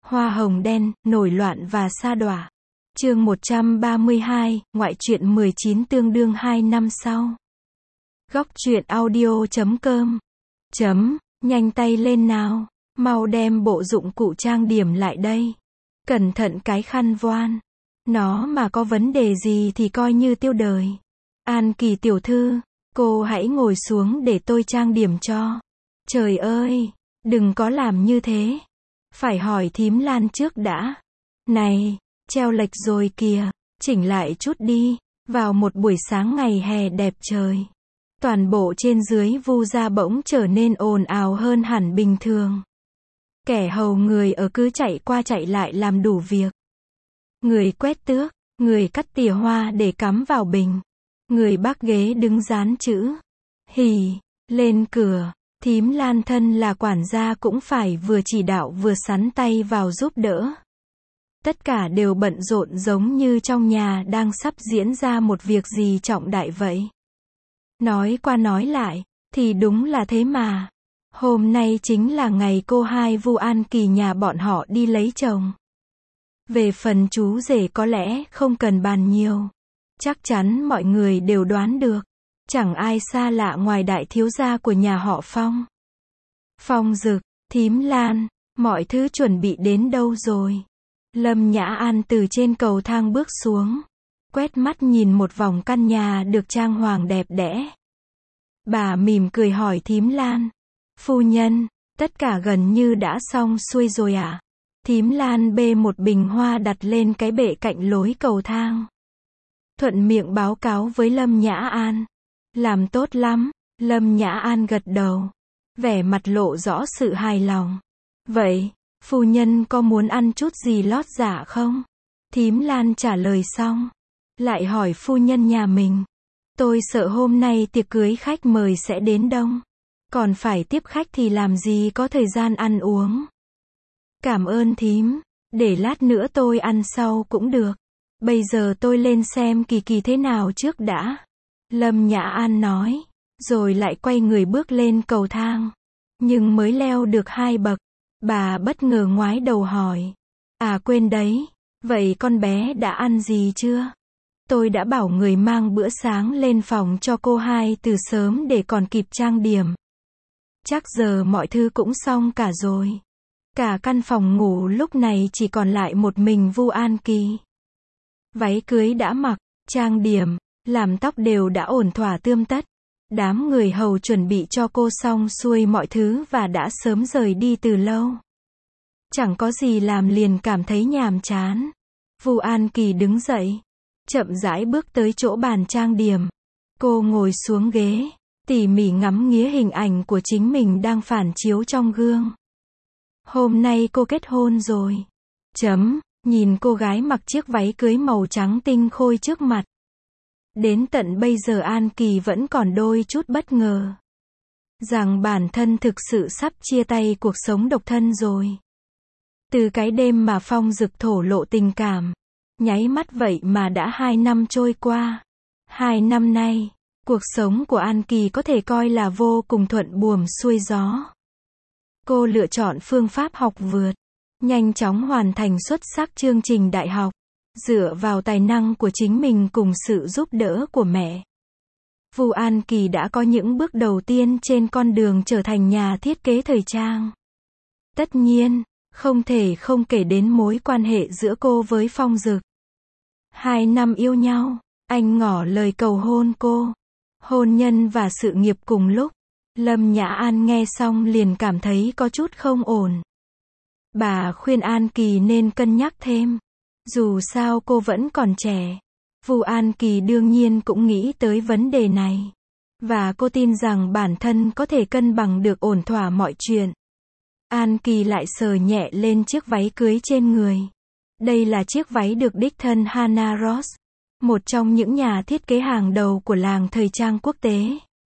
Hoa hồng đen, nổi loạn và sa đọa. Chương 132, ngoại truyện 19 tương đương 2 năm sau. Góc truyện audio.com. Nhanh tay lên nào, mau đem bộ dụng cụ trang điểm lại đây. Cẩn thận cái khăn voan. Nó mà có vấn đề gì thì coi như tiêu đời. An Kỳ tiểu thư, cô hãy ngồi xuống để tôi trang điểm cho. Trời ơi, đừng có làm như thế. Phải hỏi thím Lan trước đã. Này, treo lệch rồi kìa, chỉnh lại chút đi. Vào một buổi sáng ngày hè đẹp trời, toàn bộ trên dưới Vu gia bỗng trở nên ồn ào hơn hẳn bình thường. Kẻ hầu người ở cứ chạy qua chạy lại làm đủ việc. Người quét tước, người cắt tỉa hoa để cắm vào bình, người bắc ghế đứng dán chữ hì lên cửa. Thím Lan thân là quản gia cũng phải vừa chỉ đạo vừa sắn tay vào giúp đỡ. Tất cả đều bận rộn giống như trong nhà đang sắp diễn ra một việc gì trọng đại vậy. Nói qua nói lại, thì đúng là thế mà. Hôm nay chính là ngày cô hai Vu An Kỳ nhà bọn họ đi lấy chồng. Về phần chú rể có lẽ không cần bàn nhiều. Chắc chắn mọi người đều đoán được. Chẳng ai xa lạ ngoài đại thiếu gia của nhà họ Phong. Phong Dực, thím Lan, mọi thứ chuẩn bị đến đâu rồi? Lâm Nhã An từ trên cầu thang bước xuống, quét mắt nhìn một vòng căn nhà được trang hoàng đẹp đẽ. Bà mỉm cười hỏi thím Lan. Phu nhân, tất cả gần như đã xong xuôi rồi ạ. Thím Lan bê một bình hoa đặt lên cái bệ cạnh lối cầu thang. Thuận miệng báo cáo với Lâm Nhã An. Làm tốt lắm, Lâm Nhã An gật đầu, vẻ mặt lộ rõ sự hài lòng. Vậy, phu nhân có muốn ăn chút gì lót dạ không? Thím Lan trả lời xong, lại hỏi phu nhân nhà mình. Tôi sợ hôm nay tiệc cưới khách mời sẽ đến đông. Còn phải tiếp khách thì làm gì có thời gian ăn uống. Cảm ơn thím, để lát nữa tôi ăn sau cũng được. Bây giờ tôi lên xem Kỳ Kỳ thế nào trước đã. Lâm Nhã An nói, rồi lại quay người bước lên cầu thang. Nhưng mới leo được 2 bậc, bà bất ngờ ngoái đầu hỏi. À quên đấy, vậy con bé đã ăn gì chưa? Tôi đã bảo người mang bữa sáng lên phòng cho cô hai từ sớm để còn kịp trang điểm. Chắc giờ mọi thứ cũng xong cả rồi. Cả căn phòng ngủ lúc này chỉ còn lại một mình Vu An Kỳ. Váy cưới đã mặc, trang điểm, làm tóc đều đã ổn thỏa tươm tất. Đám người hầu chuẩn bị cho cô xong xuôi mọi thứ và đã sớm rời đi từ lâu. Chẳng có gì làm liền cảm thấy nhàm chán. Vu An Kỳ đứng dậy, chậm rãi bước tới chỗ bàn trang điểm. Cô ngồi xuống ghế, tỉ mỉ ngắm nghía hình ảnh của chính mình đang phản chiếu trong gương. Hôm nay cô kết hôn rồi. Nhìn cô gái mặc chiếc váy cưới màu trắng tinh khôi trước mặt. Đến tận bây giờ An Kỳ vẫn còn đôi chút bất ngờ. Rằng bản thân thực sự sắp chia tay cuộc sống độc thân rồi. Từ cái đêm mà Phong Dực thổ lộ tình cảm, nháy mắt vậy mà đã 2 năm trôi qua. 2 năm nay, cuộc sống của An Kỳ có thể coi là vô cùng thuận buồm xuôi gió. Cô lựa chọn phương pháp học vượt, nhanh chóng hoàn thành xuất sắc chương trình đại học, dựa vào tài năng của chính mình cùng sự giúp đỡ của mẹ. Vu An Kỳ đã có những bước đầu tiên trên con đường trở thành nhà thiết kế thời trang. Tất nhiên, không thể không kể đến mối quan hệ giữa cô với Phong Dực. 2 năm yêu nhau, anh ngỏ lời cầu hôn cô. Hôn nhân và sự nghiệp cùng lúc. Lâm Nhã An nghe xong liền cảm thấy có chút không ổn. Bà khuyên An Kỳ nên cân nhắc thêm. Dù sao cô vẫn còn trẻ. Vu An Kỳ đương nhiên cũng nghĩ tới vấn đề này. Và cô tin rằng bản thân có thể cân bằng được ổn thỏa mọi chuyện. An Kỳ lại sờ nhẹ lên chiếc váy cưới trên người. Đây là chiếc váy được đích thân Hannah Ross, một trong những nhà thiết kế hàng đầu của làng thời trang quốc tế.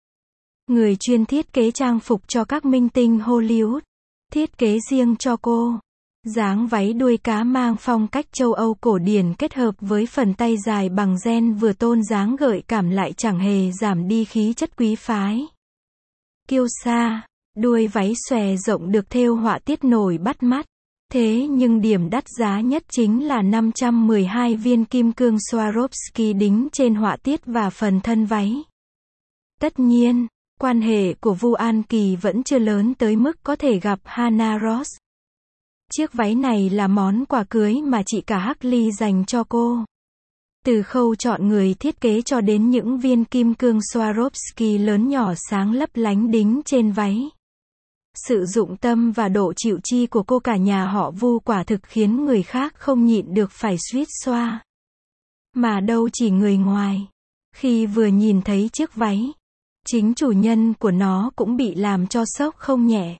Người chuyên thiết kế trang phục cho các minh tinh Hollywood. Thiết kế riêng cho cô. Dáng váy đuôi cá mang phong cách châu Âu cổ điển kết hợp với phần tay dài bằng ren vừa tôn dáng gợi cảm lại chẳng hề giảm đi khí chất quý phái. Kiêu sa, đuôi váy xòe rộng được thêu họa tiết nổi bắt mắt. Thế nhưng điểm đắt giá nhất chính là 512 viên kim cương Swarovski đính trên họa tiết và phần thân váy. Tất nhiên, quan hệ của Vu An Kỳ vẫn chưa lớn tới mức có thể gặp Hannah Ross. Chiếc váy này là món quà cưới mà chị cả Hartley dành cho cô. Từ khâu chọn người thiết kế cho đến những viên kim cương Swarovski lớn nhỏ sáng lấp lánh đính trên váy. Sự dụng tâm và độ chịu chi của cô cả nhà họ Vu quả thực khiến người khác không nhịn được phải suýt xoa. Mà đâu chỉ người ngoài. Khi vừa nhìn thấy chiếc váy, chính chủ nhân của nó cũng bị làm cho sốc không nhẹ.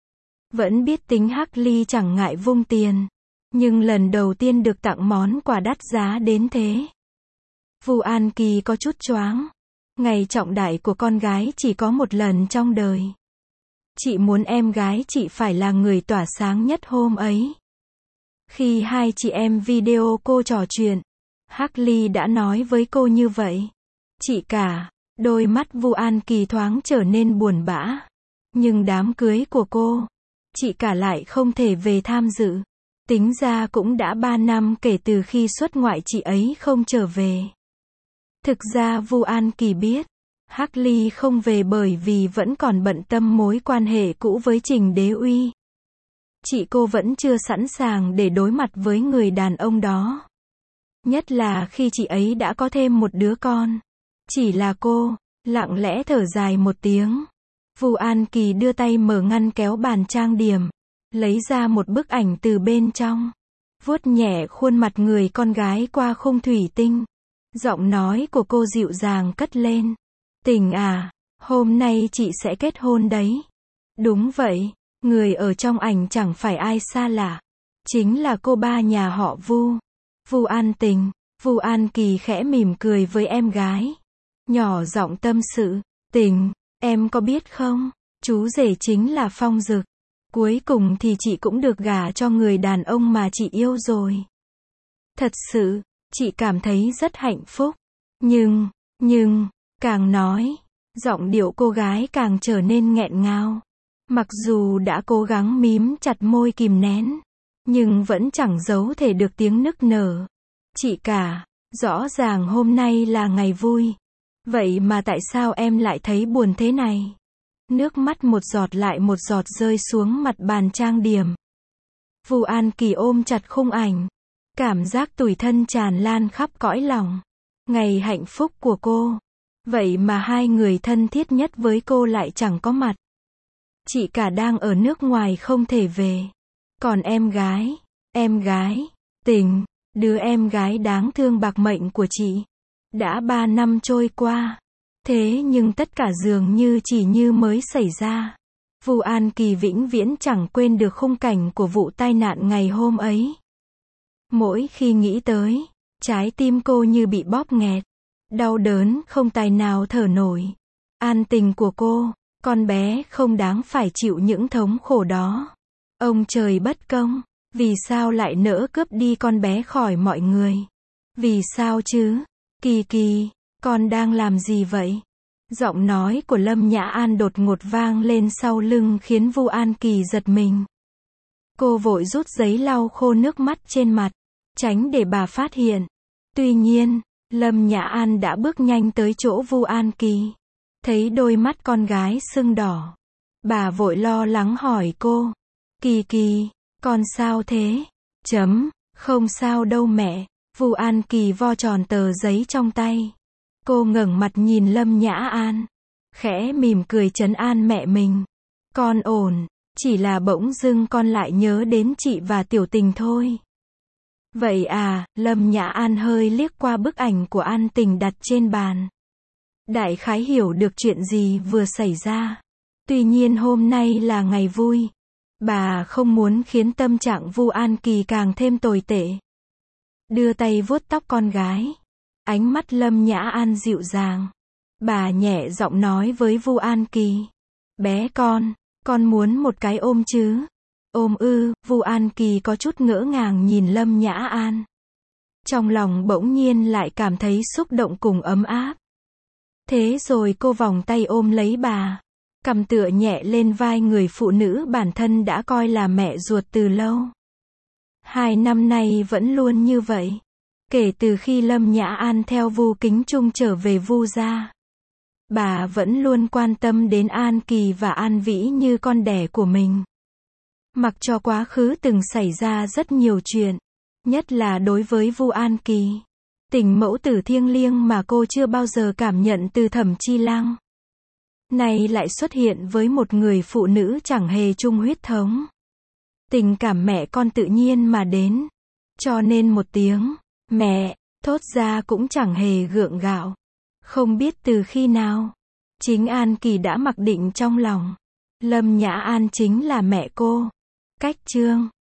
Vẫn biết tính Hartley chẳng ngại vung tiền, nhưng lần đầu tiên được tặng món quà đắt giá đến thế. Vu An Kỳ có chút choáng. Ngày trọng đại của con gái chỉ có một lần trong đời. Chị muốn em gái chị phải là người tỏa sáng nhất hôm ấy. Khi hai chị em video cô trò chuyện, Hartley đã nói với cô như vậy. Chị cả, đôi mắt Vu An Kỳ thoáng trở nên buồn bã. Nhưng đám cưới của cô, chị cả lại không thể về tham dự. Tính ra cũng đã 3 năm kể từ khi xuất ngoại chị ấy không trở về. Thực ra Vu An Kỳ biết, Hartley không về bởi vì vẫn còn bận tâm mối quan hệ cũ với Trình Đế Uy. Chị cô vẫn chưa sẵn sàng để đối mặt với người đàn ông đó. Nhất là khi chị ấy đã có thêm một đứa con. Chỉ là cô, lặng lẽ thở dài một tiếng. Vu An Kỳ đưa tay mở ngăn kéo bàn trang điểm, lấy ra một bức ảnh từ bên trong. Vuốt nhẹ khuôn mặt người con gái qua khung thủy tinh. Giọng nói của cô dịu dàng cất lên. Tình à, hôm nay chị sẽ kết hôn đấy. Đúng vậy, người ở trong ảnh chẳng phải ai xa lạ. Chính là cô ba nhà họ Vu. Vu An Tình. Vu An Kỳ khẽ mỉm cười với em gái. Nhỏ giọng tâm sự. Tình, em có biết không, chú rể chính là Phong Dực. Cuối cùng thì chị cũng được gả cho người đàn ông mà chị yêu rồi. Thật sự, chị cảm thấy rất hạnh phúc. Nhưng, càng nói, giọng điệu cô gái càng trở nên nghẹn ngào. Mặc dù đã cố gắng mím chặt môi kìm nén, nhưng vẫn chẳng giấu thể được tiếng nức nở. Chị cả, rõ ràng hôm nay là ngày vui. Vậy mà tại sao em lại thấy buồn thế này? Nước mắt một giọt lại một giọt rơi xuống mặt bàn trang điểm. Vu An Kỳ ôm chặt khung ảnh. Cảm giác tủi thân tràn lan khắp cõi lòng. Ngày hạnh phúc của cô. Vậy mà hai người thân thiết nhất với cô lại chẳng có mặt. Chị cả đang ở nước ngoài không thể về. Còn em gái, Tình, đứa em gái đáng thương bạc mệnh của chị. Đã 3 năm trôi qua. Thế nhưng tất cả dường như chỉ như mới xảy ra. Vu An Kỳ vĩnh viễn chẳng quên được khung cảnh của vụ tai nạn ngày hôm ấy. Mỗi khi nghĩ tới, trái tim cô như bị bóp nghẹt. Đau đớn không tài nào thở nổi. An Tình của cô, con bé không đáng phải chịu những thống khổ đó. Ông trời bất công, vì sao lại nỡ cướp đi con bé khỏi mọi người? Vì sao chứ? Kỳ Kỳ, con đang làm gì vậy? Giọng nói của Lâm Nhã An đột ngột vang lên sau lưng khiến Vu An Kỳ giật mình. Cô vội rút giấy lau khô nước mắt trên mặt, tránh để bà phát hiện. Tuy nhiên, Lâm Nhã An đã bước nhanh tới chỗ Vu An Kỳ. Thấy đôi mắt con gái sưng đỏ, bà vội lo lắng hỏi cô. Kỳ Kỳ, con sao thế? Không sao đâu mẹ. Vu An Kỳ vo tròn tờ giấy trong tay. Cô ngẩng mặt nhìn Lâm Nhã An, khẽ mỉm cười trấn an mẹ mình. Con ổn, chỉ là bỗng dưng con lại nhớ đến chị và Tiểu Tình thôi. Vậy à, Lâm Nhã An hơi liếc qua bức ảnh của An Tình đặt trên bàn. Đại khái hiểu được chuyện gì vừa xảy ra. Tuy nhiên hôm nay là ngày vui. Bà không muốn khiến tâm trạng Vu An Kỳ càng thêm tồi tệ. Đưa tay vuốt tóc con gái. Ánh mắt Lâm Nhã An dịu dàng. Bà nhẹ giọng nói với Vu An Kỳ. Bé con muốn một cái ôm chứ? Ôm ư? Vu An Kỳ có chút ngỡ ngàng nhìn Lâm Nhã An. Trong lòng bỗng nhiên lại cảm thấy xúc động cùng ấm áp. Thế rồi cô vòng tay ôm lấy bà. Cầm tựa nhẹ lên vai người phụ nữ bản thân đã coi là mẹ ruột từ lâu. 2 năm nay vẫn luôn như vậy. Kể từ khi Lâm Nhã An theo Vu Kính Trung trở về Vu gia, bà vẫn luôn quan tâm đến An Kỳ và An Vĩ như con đẻ của mình. Mặc cho quá khứ từng xảy ra rất nhiều chuyện, nhất là đối với Vu An Kỳ, tình mẫu tử thiêng liêng mà cô chưa bao giờ cảm nhận từ Thẩm Chi Lăng, nay lại xuất hiện với một người phụ nữ chẳng hề chung huyết thống. Tình cảm mẹ con tự nhiên mà đến, cho nên một tiếng mẹ thốt ra cũng chẳng hề gượng gạo. Không biết từ khi nào, chính An Kỳ đã mặc định trong lòng, Lâm Nhã An chính là mẹ cô. Cách chương